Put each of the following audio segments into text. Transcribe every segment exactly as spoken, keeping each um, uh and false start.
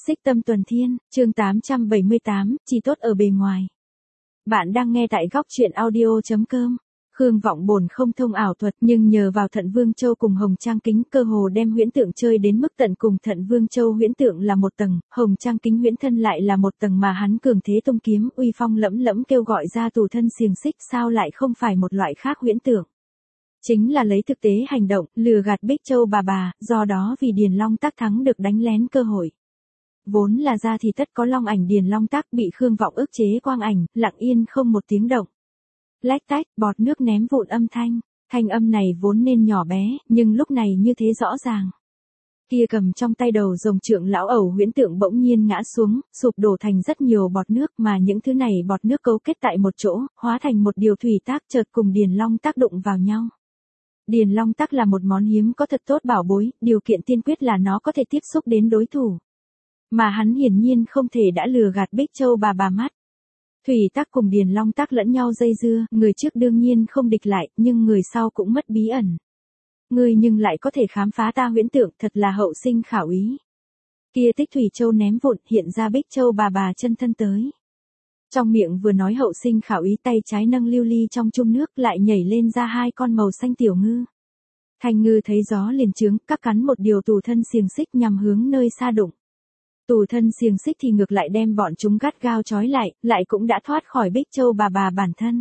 Xích Tâm Tuần Thiên, chương tám trăm bảy mươi tám, chỉ tốt ở bề ngoài. Bạn đang nghe tại góc truyện audio chấm com. Khương Vọng bổn không thông ảo thuật, nhưng nhờ vào Thận Vương Châu cùng Hồng Trang Kính, cơ hồ đem huyễn tượng chơi đến mức tận cùng. Thận Vương Châu huyễn tượng là một tầng, Hồng Trang Kính huyễn thân lại là một tầng, mà hắn cường thế tung kiếm, uy phong lẫm lẫm kêu gọi ra tù thân xiềng xích, sao lại không phải một loại khác huyễn tượng? Chính là lấy thực tế hành động, lừa gạt Bích Châu bà bà, do đó vì Điền Long Tác thắng được đánh lén cơ hội. Vốn là ra thì tất có long ảnh, Điền Long Tác bị Khương Vọng ức chế quang ảnh, lặng yên không một tiếng động. Lách tách, bọt nước ném vụn âm thanh, thanh âm này vốn nên nhỏ bé, nhưng lúc này như thế rõ ràng. Kia cầm trong tay đầu rồng trượng lão ẩu huyễn tượng bỗng nhiên ngã xuống, sụp đổ thành rất nhiều bọt nước, mà những thứ này bọt nước cấu kết tại một chỗ, hóa thành một điều thủy tác chợt cùng Điền Long Tác đụng vào nhau. Điền Long Tác là một món hiếm có thật tốt bảo bối, điều kiện tiên quyết là nó có thể tiếp xúc đến đối thủ. Mà hắn hiển nhiên không thể đã lừa gạt Bích Châu bà bà mắt. Thủy Tác cùng Điền Long Tác lẫn nhau dây dưa, người trước đương nhiên không địch lại, nhưng người sau cũng mất bí ẩn. Ngươi nhưng lại có thể khám phá ta huyễn tượng, thật là hậu sinh khảo ý. Kia Tích Thủy Châu ném vụn, hiện ra Bích Châu bà bà chân thân tới. Trong miệng vừa nói hậu sinh khảo ý, tay trái nâng lưu ly trong chung nước, lại nhảy lên ra hai con màu xanh tiểu ngư. Thành ngư thấy gió liền trướng, các cắn một điều tù thân xiềng xích nhằm hướng nơi xa đụng. Tù thân xiềng xích thì ngược lại đem bọn chúng gắt gao trói lại, lại cũng đã thoát khỏi Bích Châu bà bà bản thân.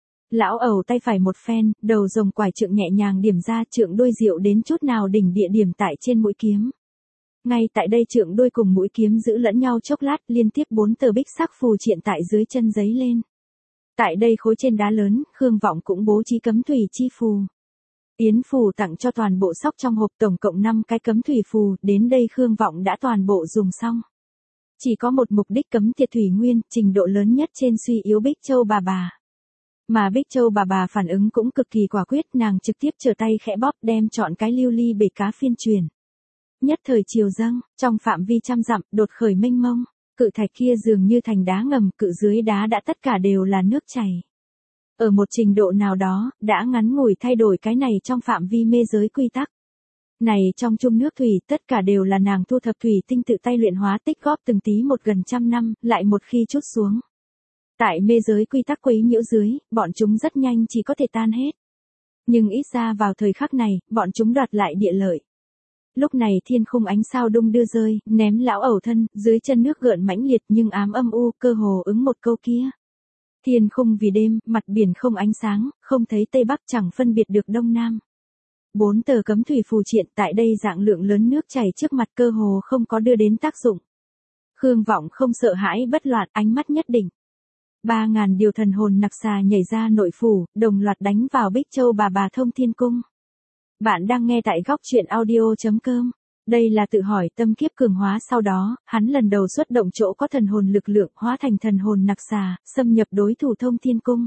Lão ẩu tay phải một phen, đầu rồng quải trượng nhẹ nhàng điểm ra, trượng đuôi diệu đến chút nào đỉnh địa điểm tại trên mũi kiếm. Ngay tại đây trượng đuôi cùng mũi kiếm giữ lẫn nhau chốc lát, liên tiếp bốn tờ bích sắc phù triện tại dưới chân giấy lên. Tại đây khối trên đá lớn, Khương Vọng cũng bố trí cấm thủy chi phù. Yến phù tặng cho toàn bộ sóc trong hộp, tổng cộng năm cái cấm thủy phù, đến đây Khương Vọng đã toàn bộ dùng xong. Chỉ có một mục đích cấm tiệt thủy nguyên, trình độ lớn nhất trên suy yếu Bích Châu bà bà. Mà Bích Châu bà bà phản ứng cũng cực kỳ quả quyết, nàng trực tiếp trở tay khẽ bóp đem chọn cái lưu ly bể cá phiên truyền. Nhất thời chiều dâng, trong phạm vi trăm dặm, đột khởi mênh mông, cự thạch kia dường như thành đá ngầm, cự dưới đá đã tất cả đều là nước chảy. Ở một trình độ nào đó, đã ngắn ngủi thay đổi cái này trong phạm vi mê giới quy tắc. Này trong chung nước thủy, tất cả đều là nàng thu thập thủy tinh tự tay luyện hóa tích góp từng tí một gần trăm năm, lại một khi chút xuống. Tại mê giới quy tắc quấy nhiễu dưới, bọn chúng rất nhanh chỉ có thể tan hết. Nhưng ít ra vào thời khắc này, bọn chúng đoạt lại địa lợi. Lúc này thiên khung ánh sao đung đưa rơi, ném lão ẩu thân, dưới chân nước gợn mãnh liệt nhưng ám âm u, cơ hồ ứng một câu kia. Thiên khung vì đêm, mặt biển không ánh sáng, không thấy tây bắc, chẳng phân biệt được đông nam. Bốn tờ cấm thủy phù triện tại đây dạng lượng lớn nước chảy trước mặt, cơ hồ không có đưa đến tác dụng. Khương Vọng không sợ hãi bất loạn, ánh mắt nhất định. Ba ngàn điều thần hồn nặc xà nhảy ra nội phủ, đồng loạt đánh vào Bích Châu bà bà thông thiên cung. Bạn đang nghe tại góc truyện audio chấm com. Đây là tự hỏi tâm kiếp cường hóa, sau đó, hắn lần đầu xuất động chỗ có thần hồn lực lượng, hóa thành thần hồn nặc xà, xâm nhập đối thủ thông thiên cung.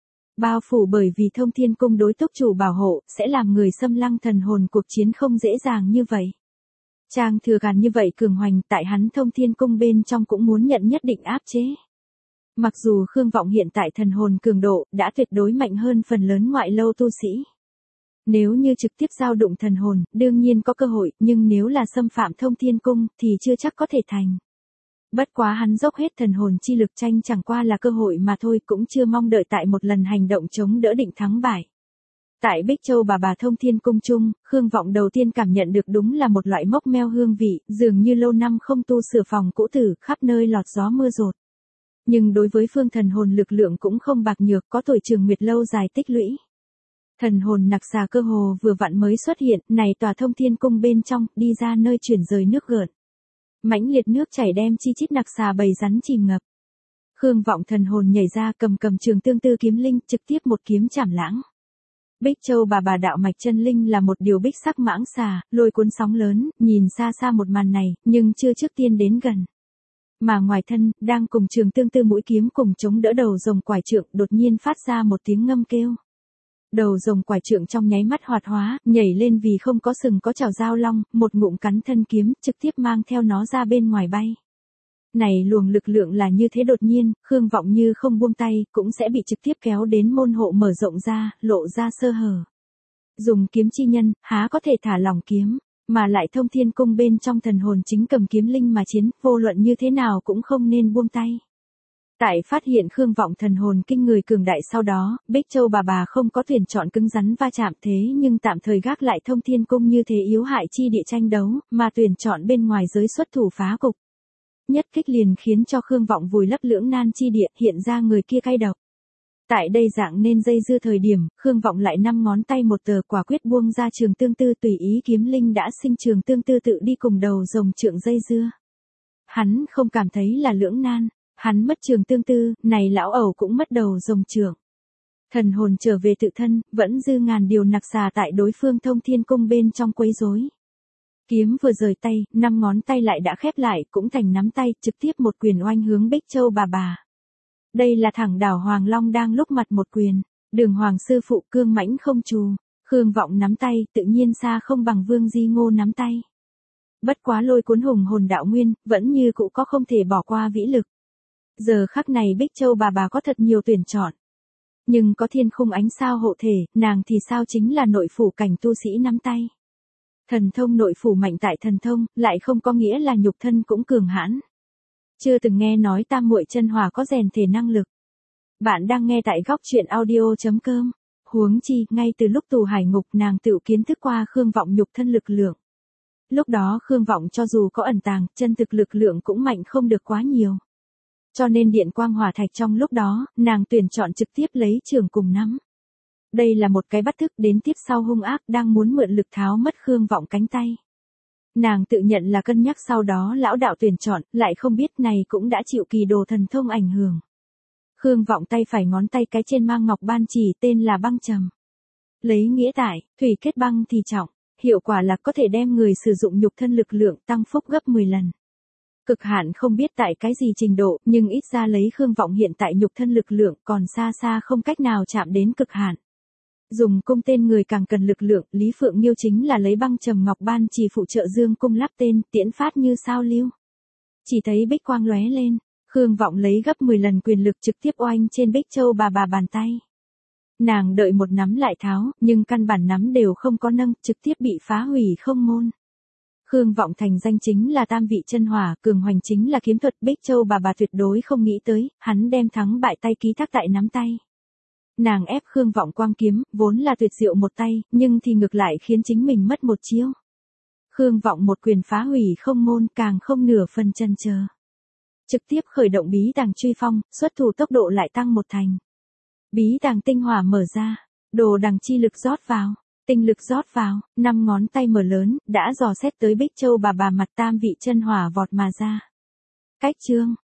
Bao phủ bởi vì thông thiên cung đối túc chủ bảo hộ, sẽ làm người xâm lăng thần hồn, cuộc chiến không dễ dàng như vậy. Trang Thừa Càn như vậy cường hoành, tại hắn thông thiên cung bên trong cũng muốn nhận nhất định áp chế. Mặc dù Khương Vọng hiện tại thần hồn cường độ, đã tuyệt đối mạnh hơn phần lớn ngoại lâu tu sĩ. Nếu như trực tiếp giao động thần hồn, đương nhiên có cơ hội, nhưng nếu là xâm phạm thông thiên cung, thì chưa chắc có thể thành. Bất quá hắn dốc hết thần hồn chi lực, tranh chẳng qua là cơ hội mà thôi, cũng chưa mong đợi tại một lần hành động chống đỡ định thắng bại. Tại Bích Châu bà bà thông thiên cung chung, Khương Vọng đầu tiên cảm nhận được đúng là một loại mốc meo hương vị, dường như lâu năm không tu sửa phòng cũ tử, khắp nơi lọt gió mưa dột. Nhưng đối với phương thần hồn lực lượng cũng không bạc nhược, có tuổi trường nguyệt lâu dài tích lũy. Thần hồn nặc xà cơ hồ vừa vặn mới xuất hiện, này tòa thông thiên cung bên trong, đi ra nơi chuyển rời nước gợn. Mãnh liệt nước chảy đem chi chít nặc xà bầy rắn chìm ngập. Khương Vọng thần hồn nhảy ra, cầm cầm trường tương tư kiếm linh, trực tiếp một kiếm chảm lãng. Bích Châu bà bà đạo mạch chân linh là một điều bích sắc mãng xà, lôi cuốn sóng lớn, nhìn xa xa một màn này, nhưng chưa trước tiên đến gần. Mà ngoài thân, đang cùng trường tương tư mũi kiếm cùng chống đỡ đầu rồng quải trượng, đột nhiên phát ra một tiếng ngâm kêu. Đầu rồng quải trượng trong nháy mắt hoạt hóa, nhảy lên vì không có sừng có chảo dao long, một ngụm cắn thân kiếm, trực tiếp mang theo nó ra bên ngoài bay. Này luồng lực lượng là như thế đột nhiên, Khương Vọng như không buông tay, cũng sẽ bị trực tiếp kéo đến môn hộ mở rộng ra, lộ ra sơ hở. Dùng kiếm chi nhân, há có thể thả lỏng kiếm. mà lại Thông Thiên Cung bên trong thần hồn chính cầm kiếm linh mà chiến, vô luận như thế nào cũng không nên buông tay. Tại phát hiện Khương Vọng thần hồn kinh người cường đại sau đó, Bích Châu bà bà không có tuyển chọn cứng rắn va chạm thế nhưng tạm thời gác lại Thông Thiên Cung như thế yếu hại chi địa tranh đấu, mà tuyển chọn bên ngoài giới xuất thủ phá cục. Nhất kích liền khiến cho Khương Vọng vùi lấp lưỡng nan chi địa, hiện ra người kia cay độc. Tại đây dạng nên dây dưa thời điểm, Khương Vọng lại năm ngón tay một tờ quả quyết buông ra trường tương tư tùy ý kiếm linh đã sinh trường tương tư tự đi cùng đầu rồng trượng dây dưa. Hắn không cảm thấy là lưỡng nan, hắn mất trường tương tư, này lão ẩu cũng mất đầu rồng trượng. Thần hồn trở về tự thân, vẫn dư ngàn điều nặc xà tại đối phương Thông Thiên Cung bên trong quấy rối. Kiếm vừa rời tay, năm ngón tay lại đã khép lại, cũng thành nắm tay, trực tiếp một quyền oanh hướng Bích Châu bà bà. Đây là thẳng đảo Hoàng Long đang lúc mặt một quyền, Đường Hoàng sư phụ cương mãnh không trù, Khương Vọng nắm tay, tự nhiên xa không bằng Vương Di Ngô nắm tay. Bất quá lôi cuốn hùng hồn đạo nguyên, vẫn như cũ có không thể bỏ qua vĩ lực. Giờ khắc này Bích Châu bà bà có thật nhiều tuyển chọn. Nhưng có thiên khung ánh sao hộ thể, nàng thì sao chính là nội phủ cảnh tu sĩ nắm tay. Thần thông nội phủ mạnh tại thần thông, lại không có nghĩa là nhục thân cũng cường hãn. Chưa từng nghe nói tam muội chân hỏa có rèn thể năng lực. Bạn đang nghe tại góc truyện audio chấm com. Huống chi, ngay từ lúc tù hải ngục nàng tự kiến thức qua Khương Vọng nhục thân lực lượng. Lúc đó Khương Vọng cho dù có ẩn tàng, chân thực lực lượng cũng mạnh không được quá nhiều. Cho nên điện quang hỏa thạch trong lúc đó, nàng tuyển chọn trực tiếp lấy trường cùng nắm. Đây là một cái bắt thức đến tiếp sau hung ác đang muốn mượn lực tháo mất Khương Vọng cánh tay. Nàng tự nhận là cân nhắc sau đó lão đạo tuyển chọn, lại không biết này cũng đã chịu kỳ đồ thần thông ảnh hưởng. Khương Vọng tay phải ngón tay cái trên mang ngọc ban chỉ tên là băng trầm. Lấy nghĩa tại, thủy kết băng thì trọng, hiệu quả là có thể đem người sử dụng nhục thân lực lượng tăng phúc gấp mười lần. Cực hạn không biết tại cái gì trình độ, nhưng ít ra lấy Khương Vọng hiện tại nhục thân lực lượng còn xa xa không cách nào chạm đến cực hạn. Dùng cung tên người càng cần lực lượng, Lý Phượng Nghiêu chính là lấy băng trầm ngọc ban chỉ phụ trợ dương cung lắp tên, tiễn phát như sao lưu. Chỉ thấy bích quang lóe lên, Khương Vọng lấy gấp mười lần quyền lực trực tiếp oanh trên Bích Châu bà bà bàn tay. Nàng đợi một nắm lại tháo, nhưng căn bản nắm đều không có nâng, trực tiếp bị phá hủy không môn. Khương Vọng thành danh chính là tam vị chân hỏa, cường hoành chính là kiếm thuật, Bích Châu bà bà tuyệt đối không nghĩ tới, hắn đem thắng bại tay ký thác tại nắm tay. Nàng ép Khương Vọng quang kiếm, vốn là tuyệt diệu một tay, nhưng thì ngược lại khiến chính mình mất một chiêu. Khương Vọng một quyền phá hủy không môn, càng không nửa phần chần chờ. Trực tiếp khởi động bí tàng truy phong, xuất thủ tốc độ lại tăng một thành. Bí tàng tinh hỏa mở ra, đồ đằng chi lực rót vào, tinh lực rót vào, năm ngón tay mở lớn, đã dò xét tới Bích Châu bà bà mặt tam vị chân hỏa vọt mà ra. Cách chương,